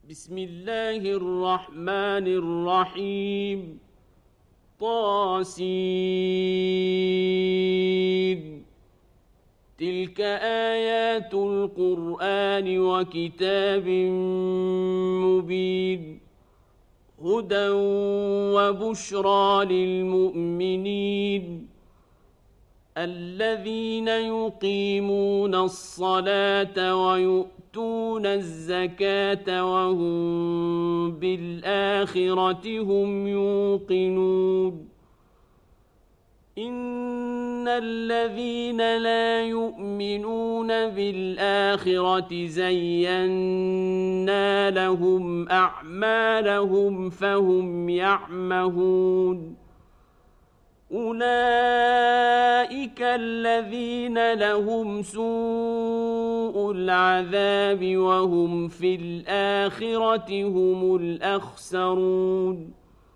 بسم الله الرحمن الرحيم. طاسين. تلك آيات القرآن وكتاب مبين، هدى وبشرى للمؤمنين الذين يقيمون الصلاة ويؤتون الزكاة وهم بالآخرة هم يوقنون. إن الذين لا يؤمنون بالآخرة زينا لهم أعمالهم فهم يعمهون. أولئك الذين لهم سوء العذاب وهم في الآخرة هم الأخسرون.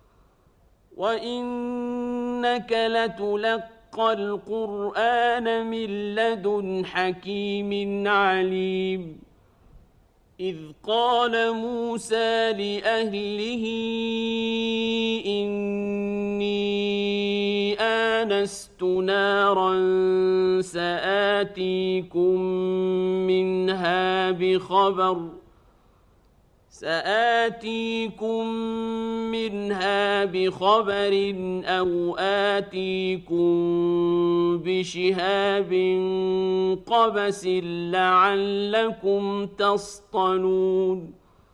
وإنك لتلقى القرآن من لدن حكيم عليم. إذ قال موسى لأهله إني آنست نارا سآتيكم منها بخبر أو آتيكم بشهاب قبس لعلكم تصطلون.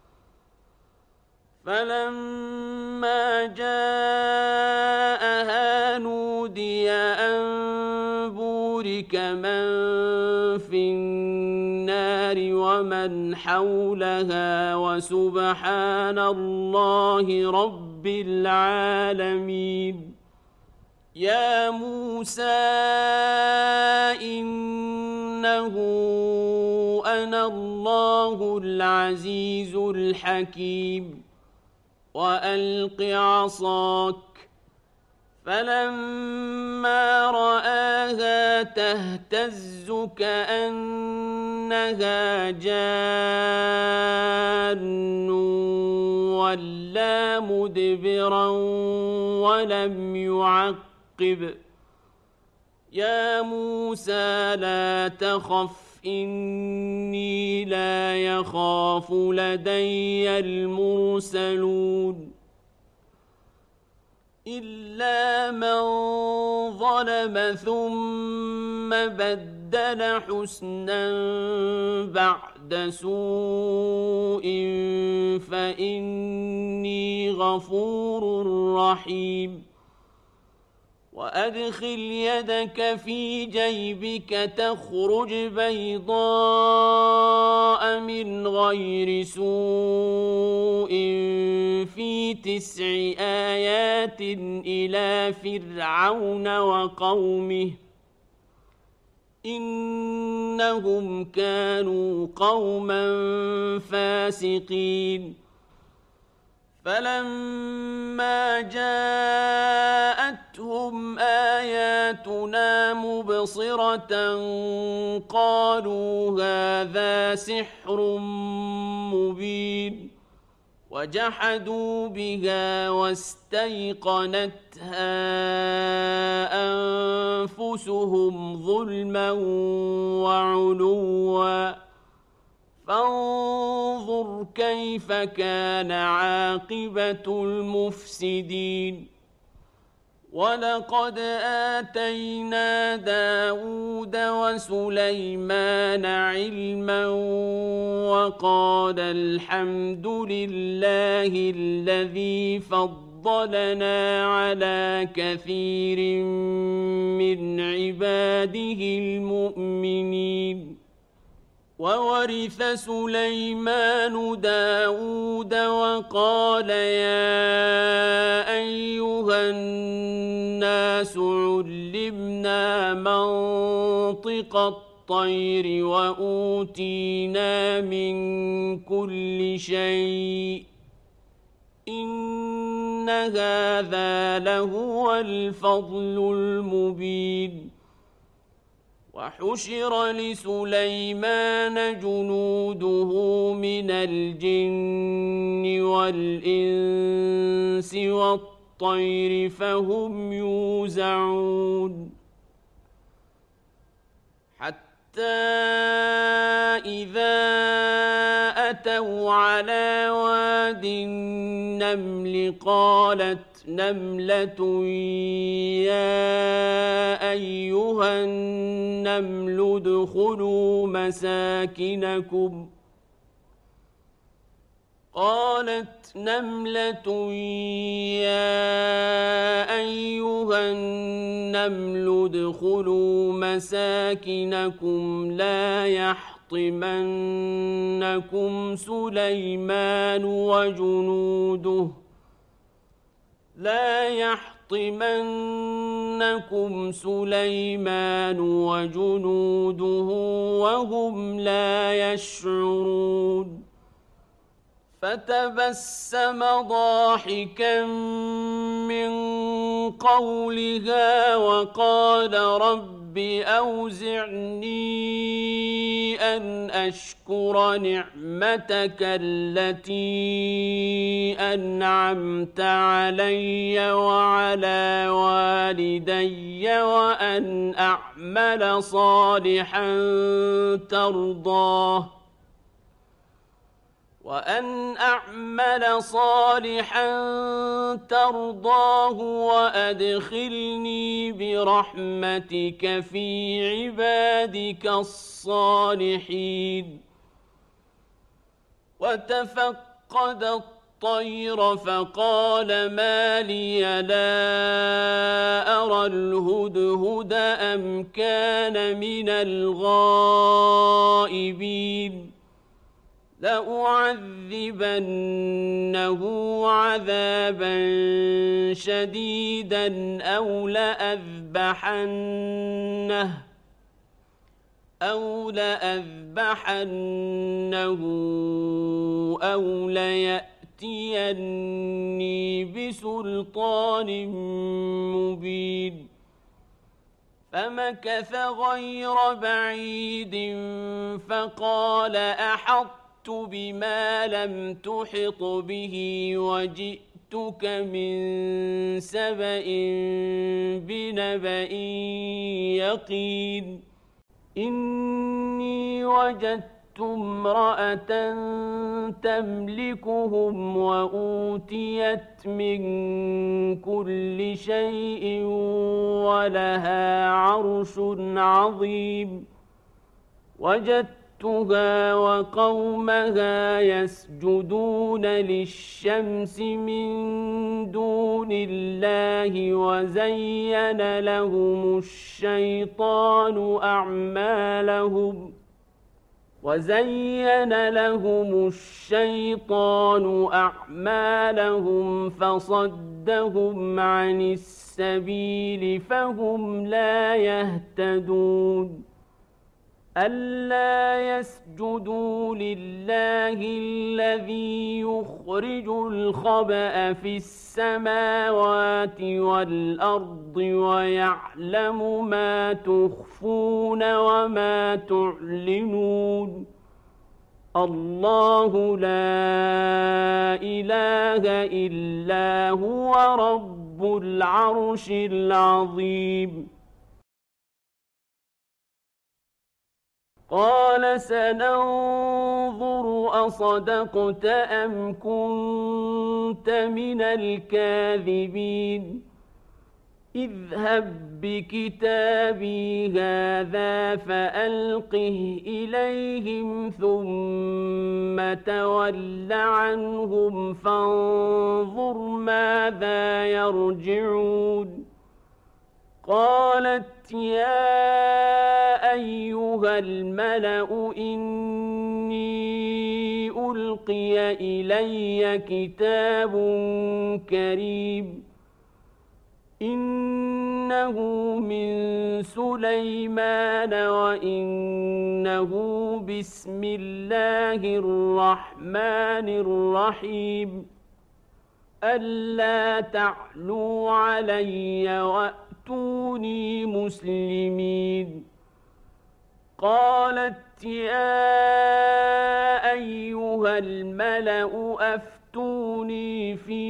فلما جاءها نودي أن بورك من في النار ومن حولها وسبحان الله رب العالمين. يا موسى إنه أنا الله العزيز الحكيم وألق عصاك. فلما رآها تهتز كأنها جان ولا مدبرا ولم يعقب. يا موسى لا تخف إني لا يخاف لدي المرسلون. إلا من ظلم ثم بدل حسنا بعد سوء فإني غفور رحيم. وأدخل يدك في جيبك تخرج بيضاء من غير سوء في 9 آيات إلى فرعون وقومه إنهم كانوا قوما فاسقين. فلما جاءتهم آياتنا مبصرة قالوا هذا سحر مبين. وجحدوا بها واستيقنتها أنفسهم ظلما وعلوا فانظر كيف كان عاقبة المفسدين. ولقد آتينا داود وسليمان علما وقال الحمد لله الذي فضلنا على كثير من عباده المؤمنين. وورث سليمان داود وقال يا أيها الناس علمنا منطق الطير وأوتينا من كل شيء إن هذا لهو الفضل المبين. وحشر لسليمان جنوده من الجن والإنس والطير فهم يوزعون حتى إذا أتوا على واد النمل قالت نملة يا أيها النمل ادخلوا مساكنكم لا يحطمنكم سليمان وجنوده وهم لا يشعرون فتبسم ضاحكا من قولها وقال رب أوزعني أن أشكر نعمتك التي أنعمت علي وعلى والدي وأن أعمل صالحا ترضاه وأدخلني برحمتك في عبادك الصالحين وتفقد الطير فقال ما لي لا أرى الهدهد أم كان من الغائبين لأعذبنه عذابا شديدا أو لأذبحنه أو ليأتيني بسلطان مبين فمكث غير بعيد فقال أحطت بما لم تحط به وجئتك من سبأ بنبأ يقين إني وجدت امرأة تملكهم وأوتيت من كل شيء ولها عرش عظيم وجدتها وقومها يسجدون للشمس من دون الله وزين لهم الشيطان أعمالهم فصدهم عن السبيل فهم لا يهتدون ألا يسجدوا لله الذي يخرج الخبأ في السماوات والأرض ويعلم ما تخفون وما تعلنون الله لا إله إلا هو رب العرش العظيم قال سننظر أصدقت أم كنت من الكاذبين اذهب بكتابي هذا فألقه إليهم ثم تول عنهم فانظر ماذا يرجعون قالت يا أيها الملأ إني ألقي إلي كتاب كريم إنه من سليمان وإنه بسم الله الرحمن الرحيم ألا تعلوا علي وأتوني مسلمين قالت يا أيها الملأ أفتوني في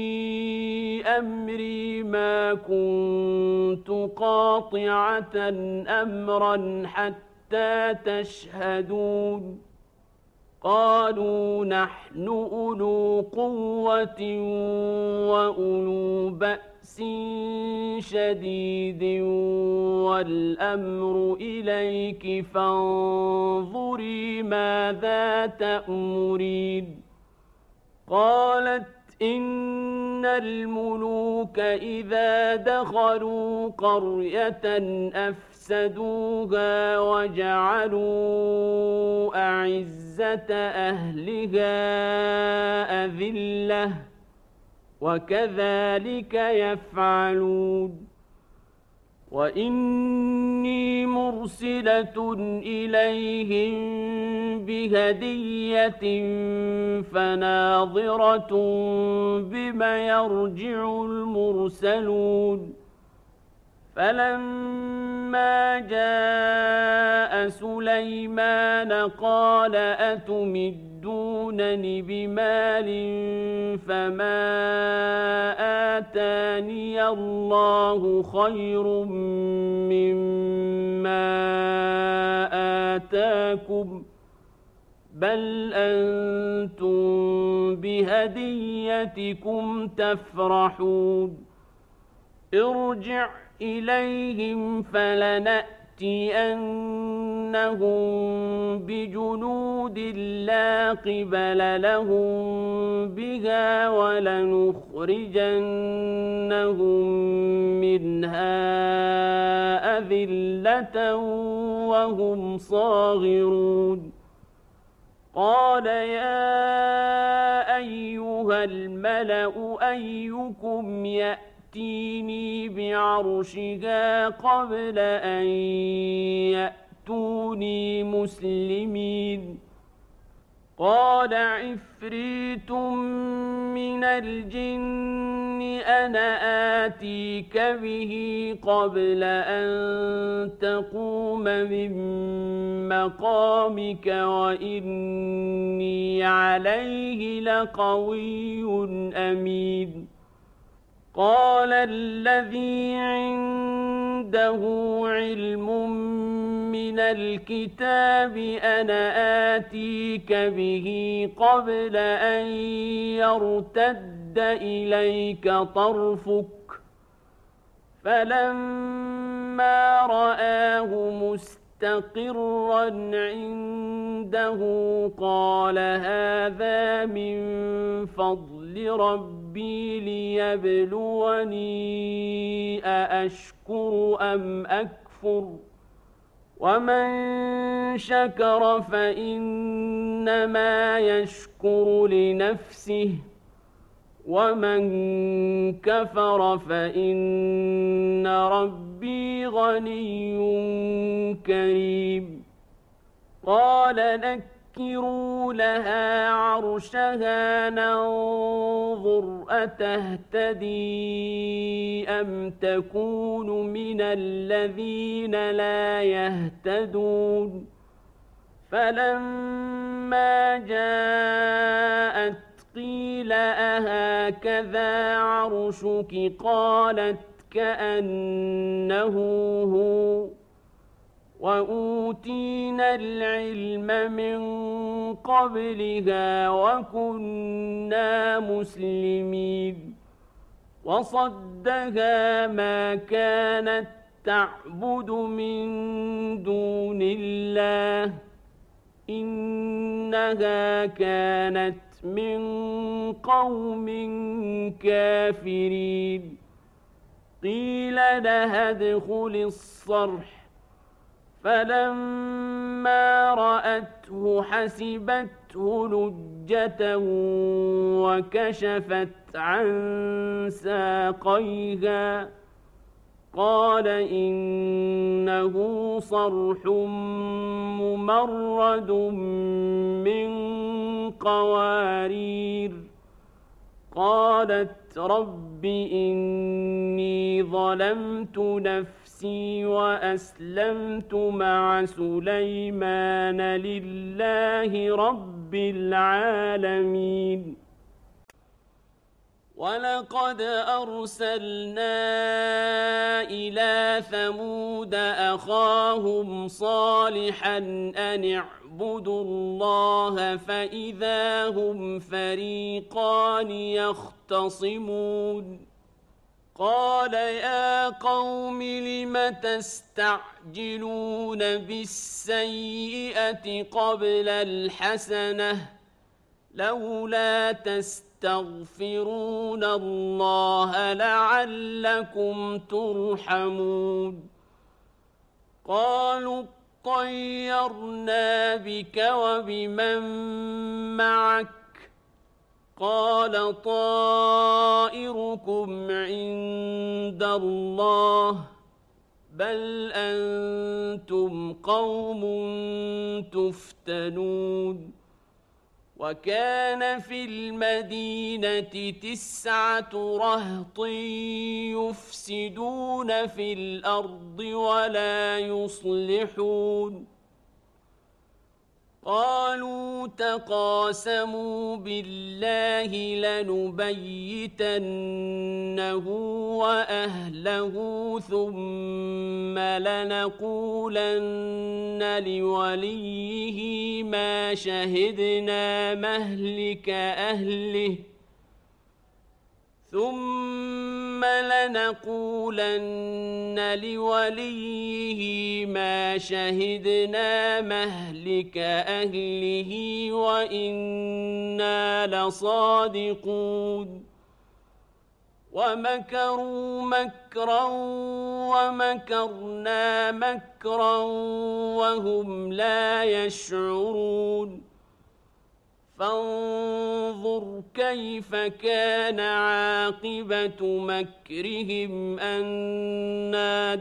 أمري ما كنت قاطعة أمرا حتى تشهدون قالوا نحن أولو قوة وأولو بأس شديد والأمر إليك فانظري ماذا تأمرين قالت إن الملوك إذا دخلوا قرية أفسدوها وجعلوا أعزة أهلها أذلة وكذلك يفعلون وإني مرسلة إليهم بهدية فناظرة بما يرجع المرسلون فلما جاء سليمان قال أتمدونني بمال فما آتاني الله خير مما آتاكم بل أنتم بهديتكم تفرحون ارجع إليهم فلنأتينهم بجنود لا قبل لهم بها ولنخرجنهم منها أذلة وهم صاغرون قال يا أيها الملأ أيكم يأتيني بعرشها قبل أن يأتوني مسلمين قال عفريت من الجن أنا آتيك به قبل أن تقوم من مقامك وإني عليه لقوي أمين قال الذي عنده علم من الكتاب أنا آتيك به قبل أن يرتد إليك طرفك فلما رآه مستقرا عنده قال هذا من فضل ربي ليبلوني أأشكر أم أكفر ومن شكر فإنما يشكر لنفسه ومن كفر فإن ربي غني كريم قال نكروا لها عرشها ننظر أتهتدي أم تكون من الذين لا يهتدون فلما جاءت قيل أهكذا عرشك قالت كأنه هو وأوتينا العلم من قبلها وكنا مسلمين وصدها ما كانت تعبد من دون الله إنها كانت من قوم كافرين قيل لها ادخل الصرح فلما رأته حسبته لجة وكشفت عن ساقيها قال إنه صرح ممرد من قوارير قالت رب إني ظلمت نفسي وأسلمت مع سليمان لله رب العالمين. ولقد أرسلنا إلى ثمود أخاهم صالحا أن اعبدوا الله فإذا هم فريقان يختصمون. قال يا قوم لم تستعجلون بالسيئة قبل الحسنة لولا تستغفرون الله لعلكم ترحمون. قالوا طيرنا بك وبمن معك قال طائركم عند الله بل أنتم قوم تفتنون. وكان في المدينة 9 رهط يفسدون في الأرض ولا يصلحون. قالوا تقاسموا بالله لنبيتنه وأهله ثم لنقولن لوليه ما شهدنا مهلك أهله وإنا لصادقون. ومكروا مكرا ومكرنا مكرا وهم لا يشعرون. فانظر كيف كان عاقبة مكرهم أنا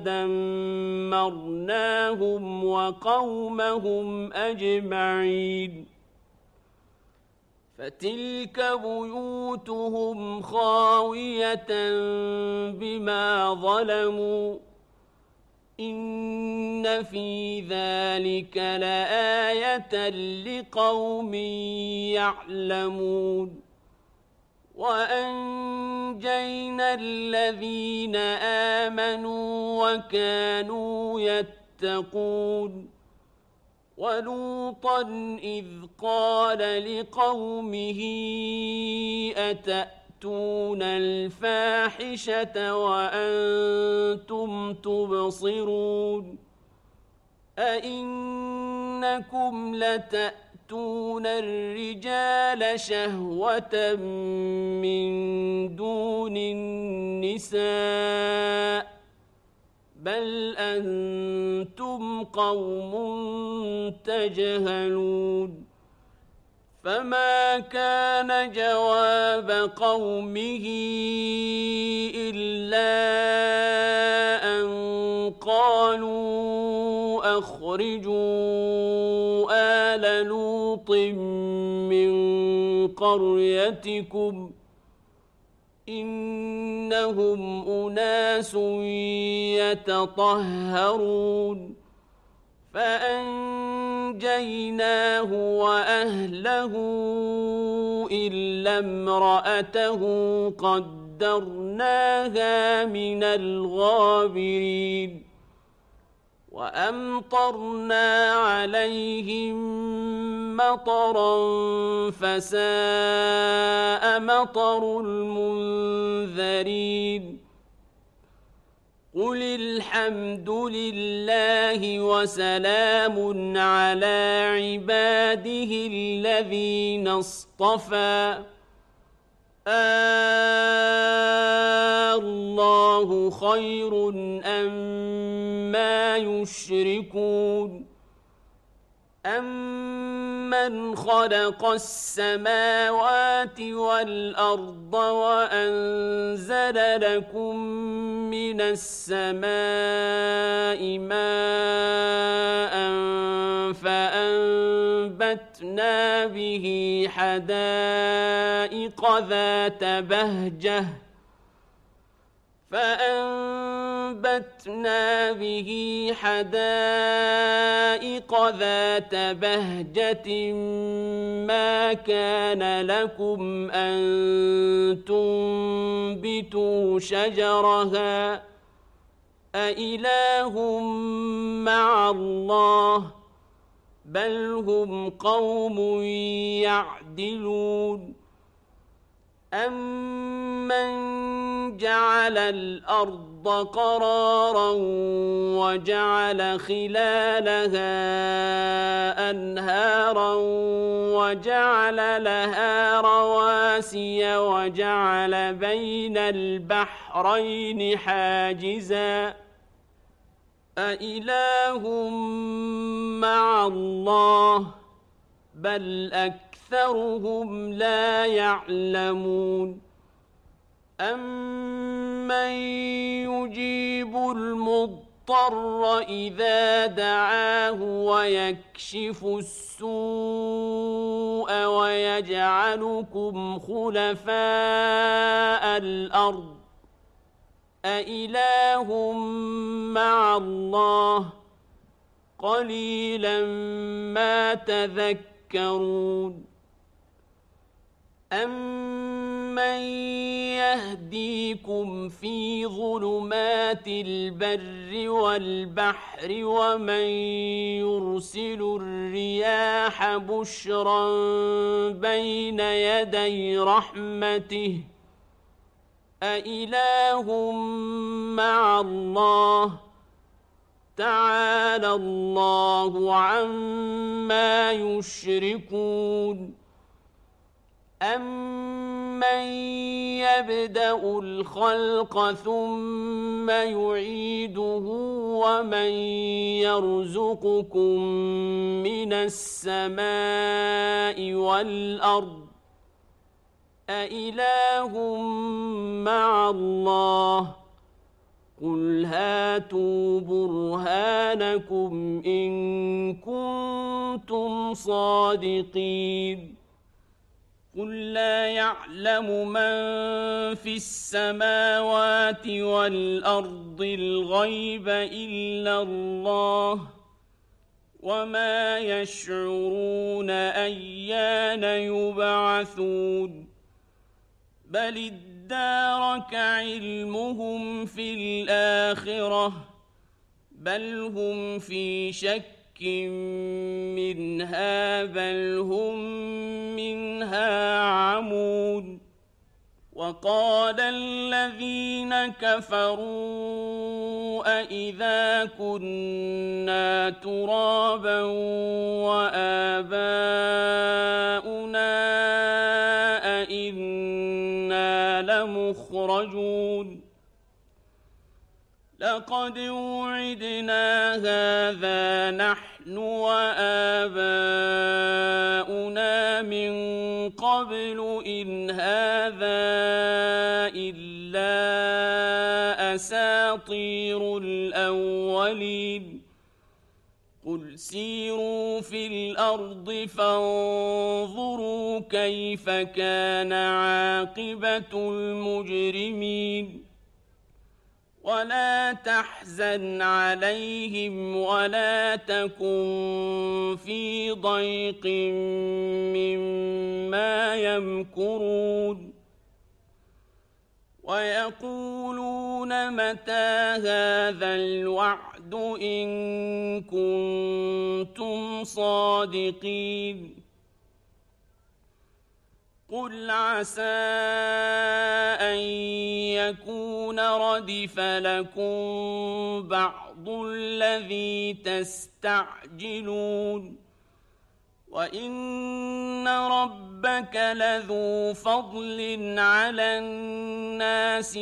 دمرناهم وقومهم أجمعين. فتلك بيوتهم خاوية بما ظلموا إن في ذلك لآية لقوم يعلمون. وأنجينا الذين آمنوا وكانوا يتقون. ولوطا إذ قال لقومه أتأتون الفاحشة وأنتم تبصرون أئنكم لتأتون الرجال شهوة من دون النساء بل أنتم قوم تجهلون. فما كان جواب قومه إلا أن قالوا أخرجوا آل لوط من قريتكم إنهم أناس يتطهرون. فأنجيناه وأهله إلا امرأته قدرناها من الغابرين. وأمطرنا عليهم مطرا فساء مطر المنذرين. قل الحمد لله وسلام على عباده الذين اصطفى الله خير أما يشركون. أَمَّنْ خَلَقَ السَّمَاوَاتِ وَالْأَرْضَ وَأَنزَلَ لَكُم مِّنَ السَّمَاءِ مَاءً فَأَنبَتْنَا بِهِ حَدَائِقَ ذَاتَ بَهْجَةٍ مَا كَانَ لَكُمْ أَن تُنبِتُوا شَجَرَهَا أَإِلَٰهٌ مَّعَ اللَّهِ بَلْ هُمْ قَوْمٌ يَعْدِلُونَ أَمَّن جَعَلَ الْأَرْضَ قَرَارًا وَجَعَلَ خِلَالَهَا أَنْهَارًا وَجَعَلَ لَهَا رَوَاسِيَ وَجَعَلَ بَيْنَ الْبَحْرَيْنِ حَاجِزًا أَإِلَٰهٌ مَّعَ اللَّهِ بَلْ أَكْثَرُهُمْ لَا يَعْلَمُونَ أَمَّن يُجِيبُ الْمُضْطَرَّ إِذَا دَعَاهُ وَيَكْشِفُ السُّوءَ وَيَجْعَلُكُمْ خُلَفَاءَ الْأَرْضِ أَإِلَٰهٌ مَّعَ اللَّهِ قَلِيلًا مَّا تَذَكَّرُونَ أَمَّن يَهْدِيكُمْ فِي ظُلُمَاتِ الْبَرِّ وَالْبَحْرِ وَمَن يُرْسِلُ الرِّيَاحَ بُشْرًا بَيْنَ يَدَيْ رَحْمَتِهِ أَإِلَٰهٌ مَّعَ اللَّهِ تَعَالَى اللَّهُ عَمَّا يُشْرِكُونَ أَمَّن يَبْدَأُ الْخَلْقَ ثُمَّ يُعِيدُهُ وَمَن يَرْزُقُكُم مِّنَ السَّمَاءِ وَالْأَرْضِ أَإِلَٰهٌ مَّعَ اللَّهِ قُلْ هَاتُوا بُرْهَانَكُمْ إِن كُنتُمْ صَادِقِينَ قُل لَّا يَعْلَمُ مَن فِي السَّمَاوَاتِ وَالْأَرْضِ الْغَيْبَ إِلَّا اللَّهُ وَمَا يَشْعُرُونَ أَيَّانَ يُبْعَثُونَ بَلِ ادَّارَكَ عِلْمُهُمْ فِي الْآخِرَةِ بَلْ هُمْ فِي شَكٍّ مِّنْهَا بَلْ هُم مِّنْهَا عَمُونَ وَقَالَ الَّذِينَ كَفَرُوا أَإِذَا كُنَّا تُرَابًا وَآبَاؤُنَا أَإِنَّا لَمُخْرَجُونَ لَقَدْ وُعِدْنَا هَٰذَا نَحْنُ وَآبَاؤُنَا مِن قَبْلُ إِنْ هَٰذَا إِلَّا أَسَاطِيرُ الْأَوَّلِينَ قُلْ سِيرُوا فِي الْأَرْضِ فَانظُرُوا كَيْفَ كَانَ عَاقِبَةُ الْمُجْرِمِينَ وَلَا تَحْزَنْ عَلَيْهِمْ وَلَا تَكُن فِي ضَيْقٍ مِّمَّا يَمْكُرُونَ وَيَقُولُونَ مَتَىٰ هَٰذَا الْوَعْدُ إِن كُنتُمْ صَادِقِينَ قُلْ عَسَىٰ أَن يَكُونَ رَدِفَ لَكُم بَعْضُ الَّذِي تَسْتَعْجِلُونَ وَإِنَّ رَبَّكَ لَذُو فَضْلٍ عَلَى النَّاسِ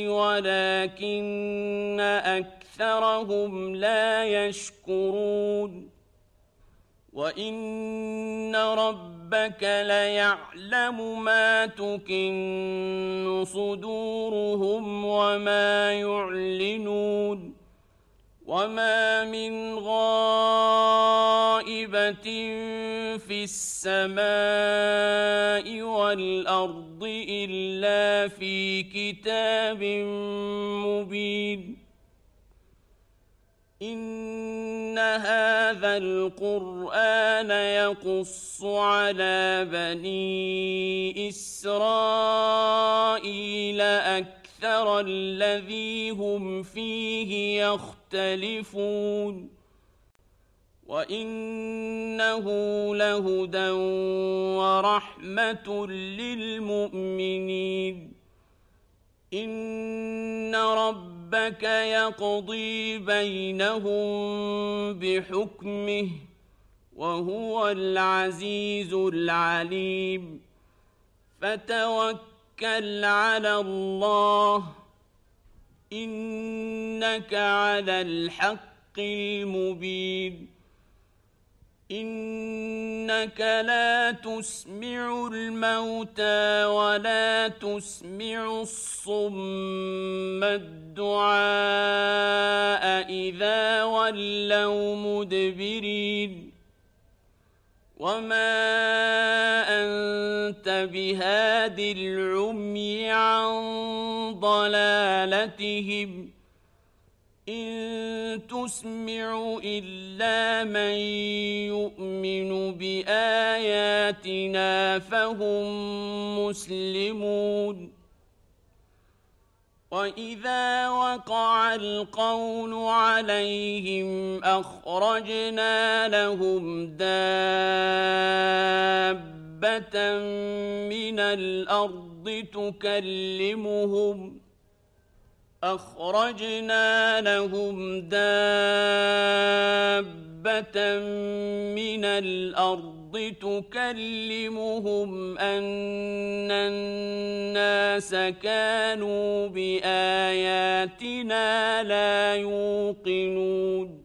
وَلَٰكِنَّ أَكْثَرَهُمْ لَا يَشْكُرُونَ وَإِنَّ رَبَّكَ لَيَعْلَمُ مَا تُكِنُّ صُدُورُهُمْ وَمَا يُعْلِنُونَ وَمَا مِنْ غَائِبَةٍ فِي السَّمَاءِ وَالْأَرْضِ إِلَّا فِي كِتَابٍ مُبِينٍ إِنَّ هَذَا الْقُرْآنَ يَقُصُّ عَلَى بَنِي إِسْرَائِيلَ أَكْثَرَ الَّذِي هُمْ فِيهِ يَخْتَلِفُونَ وَإِنَّهُ لَهُدًى وَرَحْمَةٌ لِّلْمُؤْمِنِينَ إِنَّ رَبَّكَ يَقْضِي بَيْنَهُم بِحُكْمِهِ وَهُوَ الْعَزِيزُ الْعَلِيمُ فَتَوَكَّلْ عَلَى اللَّهِ إِنَّكَ عَلَى الْحَقِّ الْمُبِينِ إِنَّكَ لَا تُسْمِعُ الْمَوْتَىٰ وَلَا تُسْمِعُ الصُّمَّ الدُّعَاءَ إِذَا وَلَّوْا مُدْبِرِينَ وَمَا أَنتَ بِهَادِ الْعُمْيِ عَن ضَلَالَتِهِمْ إِن تُسْمِعُ إِلَّا مَن يُؤْمِنُ بِآيَاتِنَا فَهُم مُّسْلِمُونَ وَإِذَا وَقَعَ الْقَوْلُ عَلَيْهِمْ أَخْرَجْنَا لَهُمْ دَابَّةً مِّنَ الْأَرْضِ تُكَلِّمُهُمْ أَنَّ النَّاسَ كَانُوا بِآيَاتِنَا لَا يُوقِنُونَ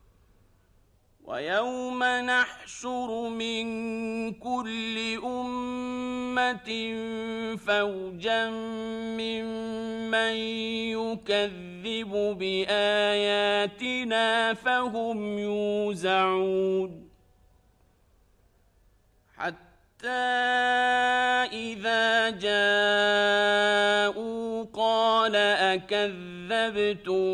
وَيَوْمَ نَحْشُرُ مِن كُلِّ أُمَّةٍ فَوْجًا مِّمَّن يُكَذِّبُ بِآيَاتِنَا فَهُمْ يُوزَعُونَ حَتَّىٰ إِذَا جَاءُوا قَالَ أَكَذَّبْتُم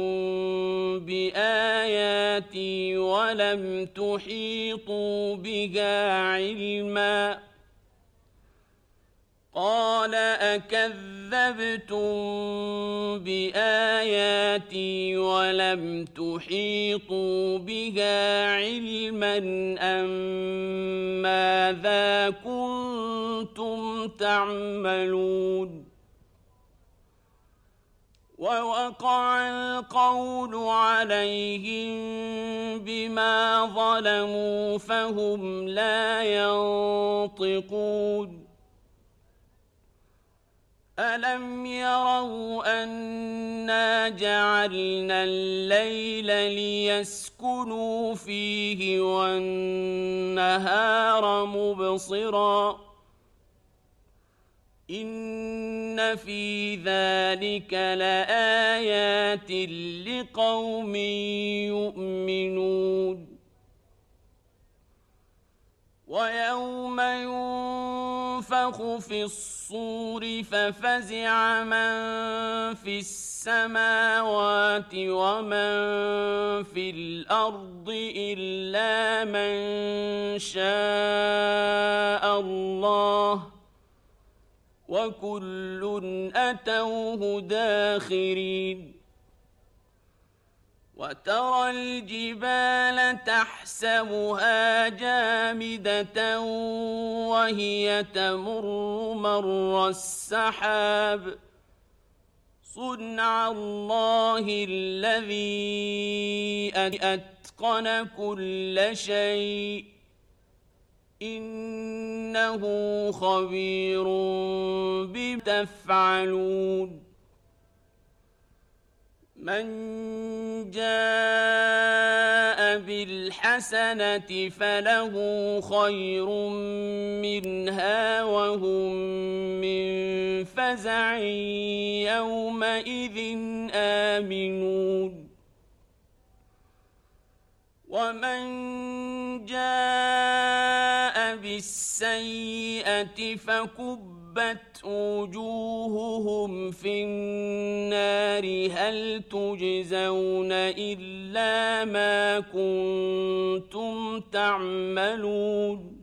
بِآيَاتِي وَلَمْ تُحِيطُوا بِهَا عِلْمًا قَالَ أَكَذَّبْتُم بِآيَاتِي وَلَمْ تُحِيطُوا بِهَا عِلْمًا ماذا كُنتُمْ تَعْمَلُونَ وَوَقَعَ الْقَوْلُ عَلَيْهِم بِمَا ظَلَمُوا فَهُمْ لَا يَنطِقُونَ أَلَمْ يَرَوْا أَنَّا جَعَلْنَا اللَّيْلَ لِيَسْكُنُوا فِيهِ وَالنَّهَارَ مُبْصِرًا إِنَّ فِي ذَلِكَ لَآيَاتٍ لِقَوْمٍ يُؤْمِنُونَ وَيَوْمَ يُنفَخُ فِي الصُّورِ فَفَزِعَ مَن فِي السَّمَاوَاتِ وَمَن فِي الْأَرْضِ إِلَّا مَن شَاءَ اللَّهُ وَكُلٌّ أَتَوْهُ دَاخِرِينَ وَتَرَى الْجِبَالَ تَحْسَبُهَا جَامِدَةً وَهِيَ تَمُرُّ مَرَّ السَّحَابِ صُنْعَ اللَّهِ الَّذِي أَتْقَنَ كُلَّ شَيْءٍ إِنَّهُ خَبِيرٌ بِمَا تَفْعَلُونَ مَن جَاءَ بالحسنة فله خير منها وهم من فزع يومئذ آمنون ومن جاء بالسيئة فكبت وجوههم في النار هل تجزون إلا ما كنتم تعملون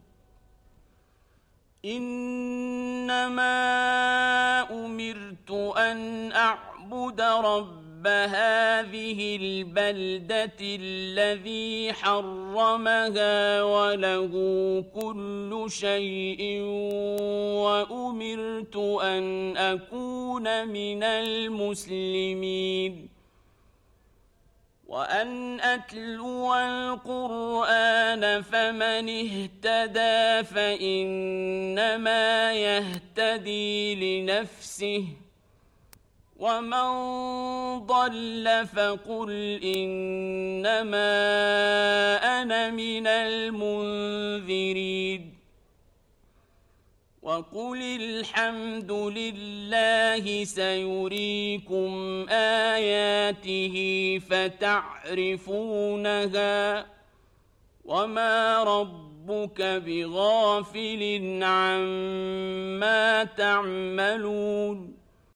إنما أمرت أن أعبد رب هذه البلدة الذي حرمها وله كل شيء وأمرت أن أكون من المسلمين وأن أتلو القرآن فمن اهتدى فإنما يهتدي لنفسه ومن ضل فقل إنما أنا من المنذرين وقل الحمد لله سيريكم آياته فتعرفونها وما ربك بغافل عما تعملون